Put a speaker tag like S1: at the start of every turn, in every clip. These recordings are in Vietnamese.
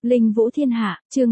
S1: Linh Vũ Thiên Hạ, chương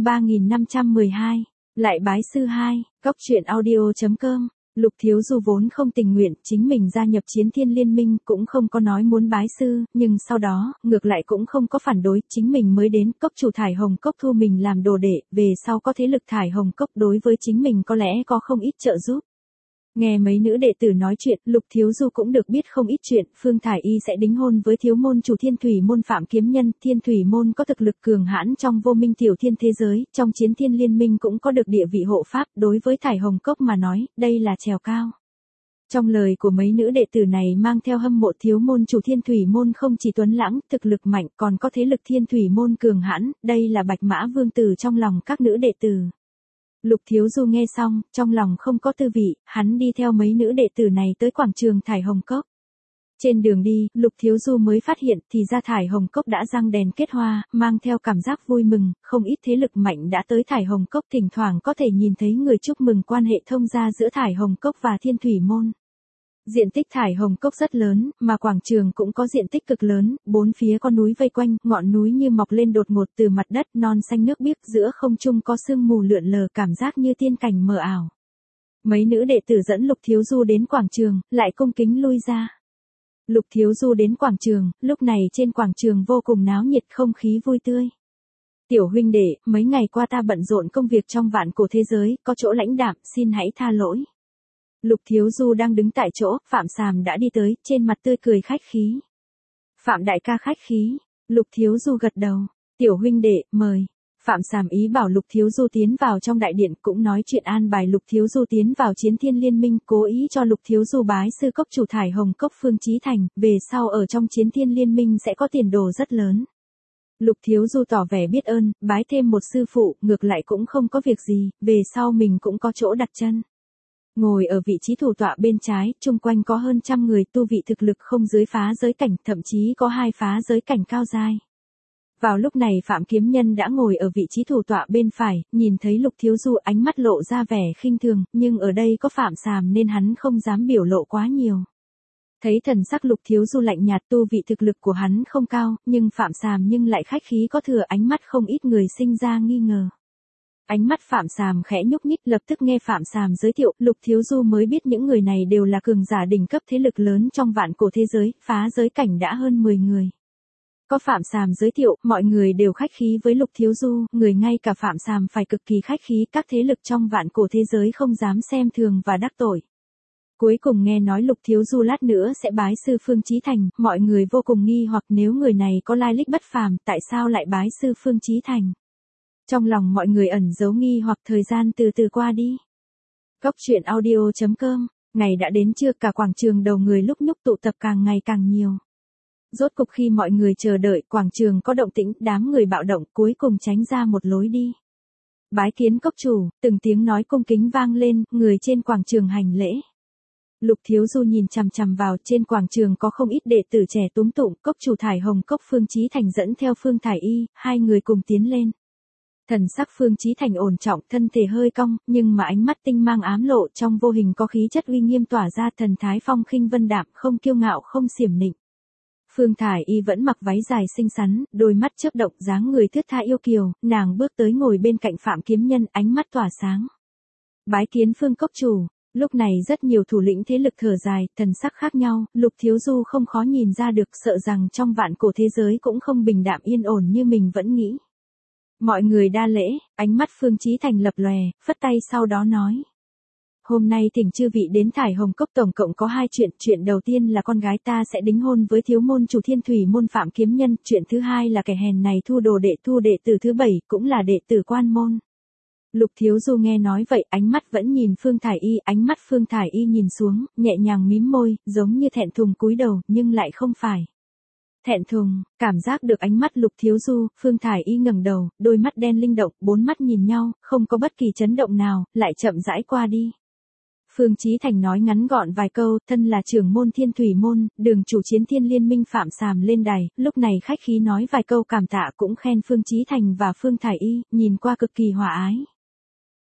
S1: 3512, lại bái sư 2, Cốc truyện audio.com. Lục Thiếu Du vốn không tình nguyện chính mình gia nhập Chiến Thiên Liên Minh, cũng không có nói muốn bái sư, nhưng sau đó, ngược lại cũng không có phản đối, chính mình mới đến, cốc chủ Thải Hồng Cốc thu mình làm đồ đệ, về sau có thế lực Thải Hồng Cốc đối với chính mình có lẽ có không ít trợ giúp. Nghe mấy nữ đệ tử nói chuyện, Lục Thiếu Du cũng được biết không ít chuyện, Phương Thải Y sẽ đính hôn với thiếu môn chủ Thiên Thủy môn Phạm Kiếm Nhân, Thiên Thủy môn có thực lực cường hãn trong vô minh tiểu thiên thế giới, trong Chiến Thiên Liên Minh cũng có được địa vị hộ pháp, đối với Thải Hồng Cốc mà nói, đây là trèo cao. Trong lời của mấy nữ đệ tử này mang theo hâm mộ thiếu môn chủ Thiên Thủy môn không chỉ tuấn lãng, thực lực mạnh, còn có thế lực Thiên Thủy môn cường hãn, đây là Bạch Mã Vương tử trong lòng các nữ đệ tử. Lục Thiếu Du nghe xong, trong lòng không có tư vị, hắn đi theo mấy nữ đệ tử này tới quảng trường Thải Hồng Cốc. Trên đường đi, Lục Thiếu Du mới phát hiện thì ra Thải Hồng Cốc đã răng đèn kết hoa, mang theo cảm giác vui mừng, không ít thế lực mạnh đã tới Thải Hồng Cốc, thỉnh thoảng có thể nhìn thấy người chúc mừng quan hệ thông gia giữa Thải Hồng Cốc và Thiên Thủy môn. Diện tích Thải Hồng Cốc rất lớn, mà quảng trường cũng có diện tích cực lớn, bốn phía có núi vây quanh, ngọn núi như mọc lên đột ngột từ mặt đất, non xanh nước biếc, giữa không trung có sương mù lượn lờ, cảm giác như tiên cảnh mờ ảo. Mấy nữ đệ tử dẫn Lục Thiếu Du đến quảng trường, lại cung kính lui ra. Lục Thiếu Du đến quảng trường, lúc này trên quảng trường vô cùng náo nhiệt, không khí vui tươi. Tiểu huynh đệ, mấy ngày qua ta bận rộn công việc trong vạn cổ thế giới, có chỗ lãnh đạm, xin hãy tha lỗi. Lục Thiếu Du đang đứng tại chỗ, Phạm Sàm đã đi tới, trên mặt tươi cười khách khí. Phạm đại ca khách khí, Lục Thiếu Du gật đầu, tiểu huynh đệ, mời. Phạm Sàm ý bảo Lục Thiếu Du tiến vào trong đại điện, cũng nói chuyện an bài Lục Thiếu Du tiến vào Chiến Thiên Liên Minh, cố ý cho Lục Thiếu Du bái sư cốc chủ Thải Hồng Cốc Phương Chí Thành, về sau ở trong Chiến Thiên Liên Minh sẽ có tiền đồ rất lớn. Lục Thiếu Du tỏ vẻ biết ơn, bái thêm một sư phụ, ngược lại cũng không có việc gì, về sau mình cũng có chỗ đặt chân. Ngồi ở vị trí thủ tọa bên trái, chung quanh có hơn 100 người tu vị thực lực không dưới phá giới cảnh, thậm chí có 2 phá giới cảnh cao giai. Vào lúc này Phạm Kiếm Nhân đã ngồi ở vị trí thủ tọa bên phải, nhìn thấy Lục Thiếu Du ánh mắt lộ ra vẻ khinh thường, nhưng ở đây có Phạm Sàm nên hắn không dám biểu lộ quá nhiều. Thấy thần sắc Lục Thiếu Du lạnh nhạt, tu vị thực lực của hắn không cao, nhưng Phạm Sàm nhưng lại khách khí có thừa, ánh mắt không ít người sinh ra nghi ngờ. Ánh mắt Phạm Sàm khẽ nhúc nhích, lập tức nghe Phạm Sàm giới thiệu, Lục Thiếu Du mới biết những người này đều là cường giả đỉnh cấp thế lực lớn trong vạn cổ thế giới, phá giới cảnh đã hơn 10 người. Có Phạm Sàm giới thiệu, mọi người đều khách khí với Lục Thiếu Du, người ngay cả Phạm Sàm phải cực kỳ khách khí, các thế lực trong vạn cổ thế giới không dám xem thường và đắc tội. Cuối cùng nghe nói Lục Thiếu Du lát nữa sẽ bái sư Phương Chí Thành, mọi người vô cùng nghi hoặc nếu người này có lai lịch bất phàm, tại sao lại bái sư Phương Chí Thành? Trong lòng mọi người ẩn giấu nghi hoặc, thời gian từ từ qua đi. Cốc truyện audio.com, ngày đã đến chưa, cả quảng trường đầu người lúc nhúc tụ tập càng ngày càng nhiều. Rốt cục khi mọi người chờ đợi, quảng trường có động tĩnh, đám người bạo động, cuối cùng tránh ra một lối đi. Bái kiến cốc chủ, từng tiếng nói cung kính vang lên, người trên quảng trường hành lễ. Lục Thiếu Du nhìn chằm chằm vào, trên quảng trường có không ít đệ tử trẻ túm tụm, cốc chủ Thải Hồng Cốc Phương Chí Thành dẫn theo Phương Thải Y, hai người cùng tiến lên. Thần sắc Phương Chí Thành ổn trọng, thân thể hơi cong, nhưng mà ánh mắt tinh mang ám lộ, trong vô hình có khí chất uy nghiêm tỏa ra, thần thái phong khinh vân đạm, không kiêu ngạo không xiểm nịnh. Phương Thải Y vẫn mặc váy dài xinh xắn, đôi mắt chớp động, dáng người thướt tha yêu kiều, nàng bước tới ngồi bên cạnh Phạm Kiếm Nhân, ánh mắt tỏa sáng. Bái kiến Phương cốc chủ. Lúc này rất nhiều thủ lĩnh thế lực thở dài, thần sắc khác nhau, Lục Thiếu Du không khó nhìn ra được, sợ rằng trong vạn cổ thế giới cũng không bình đạm yên ổn như mình vẫn nghĩ. Mọi người đa lễ, ánh mắt Phương Chí Thành lập lòe, phất tay sau đó nói. Hôm nay thỉnh chư vị đến Thải Hồng Cốc tổng cộng có 2 chuyện, chuyện đầu tiên là con gái ta sẽ đính hôn với thiếu môn chủ Thiên Thủy môn Phạm Kiếm Nhân, chuyện thứ hai là kẻ hèn này thu đệ tử thứ 7, cũng là đệ tử quan môn. Lục Thiếu Du nghe nói vậy, ánh mắt vẫn nhìn Phương Thải Y, ánh mắt Phương Thải Y nhìn xuống, nhẹ nhàng mím môi, giống như thẹn thùng cúi đầu, nhưng lại không phải. Thẹn thùng, cảm giác được ánh mắt Lục Thiếu Du, Phương Thải Y ngẩng đầu, đôi mắt đen linh động, 4 mắt nhìn nhau, không có bất kỳ chấn động nào, lại chậm rãi qua đi. Phương Chí Thành nói ngắn gọn vài câu, thân là trưởng môn Thiên Thủy môn, đường chủ Chiến Thiên Liên Minh Phạm Sàm lên đài, lúc này khách khí nói vài câu cảm tạ, cũng khen Phương Chí Thành và Phương Thải Y, nhìn qua cực kỳ hòa ái.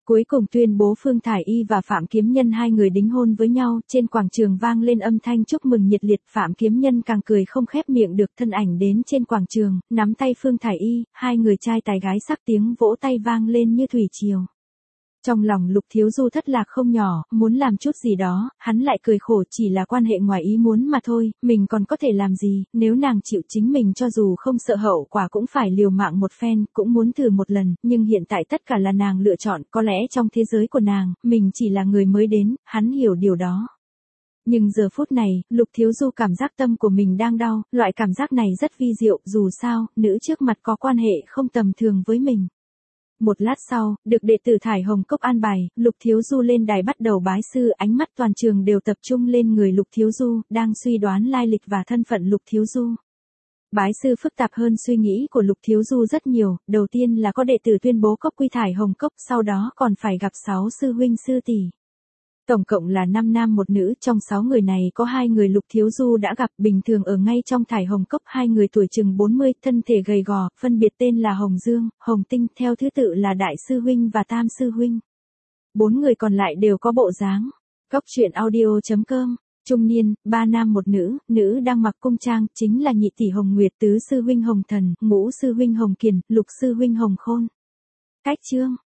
S1: Cuối cùng tuyên bố Phương Thải Y và Phạm Kiếm Nhân hai người đính hôn với nhau, trên quảng trường vang lên âm thanh chúc mừng nhiệt liệt, Phạm Kiếm Nhân càng cười không khép miệng được, thân ảnh đến trên quảng trường, nắm tay Phương Thải Y, hai người trai tài gái sắc, tiếng vỗ tay vang lên như thủy triều. Trong lòng Lục Thiếu Du thất lạc không nhỏ, muốn làm chút gì đó, hắn lại cười khổ, chỉ là quan hệ ngoài ý muốn mà thôi, mình còn có thể làm gì, nếu nàng chịu chính mình cho dù không sợ hậu quả cũng phải liều mạng một phen, cũng muốn thử một lần, nhưng hiện tại tất cả là nàng lựa chọn, có lẽ trong thế giới của nàng, mình chỉ là người mới đến, hắn hiểu điều đó. Nhưng giờ phút này, Lục Thiếu Du cảm giác tâm của mình đang đau, loại cảm giác này rất vi diệu, dù sao, nữ trước mặt có quan hệ không tầm thường với mình. Một lát sau, được đệ tử Thải Hồng Cốc an bài, Lục Thiếu Du lên đài bắt đầu bái sư, ánh mắt toàn trường đều tập trung lên người Lục Thiếu Du, đang suy đoán lai lịch và thân phận Lục Thiếu Du. Bái sư phức tạp hơn suy nghĩ của Lục Thiếu Du rất nhiều, đầu tiên là có đệ tử tuyên bố cốc quy Thải Hồng Cốc, sau đó còn phải gặp 6 sư huynh sư tỷ. Tổng cộng là 5 nam một nữ, trong 6 người này có 2 người Lục Thiếu Du đã gặp bình thường ở ngay trong Thải Hồng Cốc, 2 người tuổi chừng 40, thân thể gầy gò, phân biệt tên là Hồng Dương, Hồng Tinh, theo thứ tự là Đại sư huynh và Tam sư huynh. 4 người còn lại đều có bộ dáng. Cốc truyện audio.com. Trung niên, 3 nam một nữ đang mặc cung trang, chính là nhị tỷ Hồng Nguyệt, tứ sư huynh Hồng Thần, ngũ sư huynh Hồng Kiền, lục sư huynh Hồng Khôn. Cách chương